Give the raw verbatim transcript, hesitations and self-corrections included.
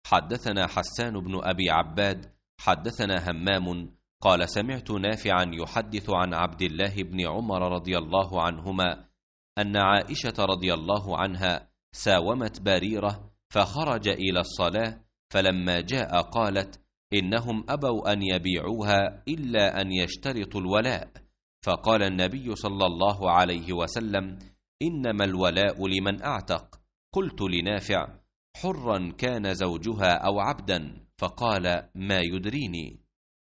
حدثنا حسان بن أبي عباد حدثنا همام قال سمعت نافعا يحدث عن عبد الله بن عمر رضي الله عنهما أن عائشة رضي الله عنها ساومت بريرة فخرج إلى الصلاة، فلما جاء قالت إنهم أبوا أن يبيعوها إلا أن يشترطوا الولاء، فقال النبي صلى الله عليه وسلم إنما الولاء لمن أعتق. قلت لنافع حرا كان زوجها أو عبدا؟ فقال ما يدريني.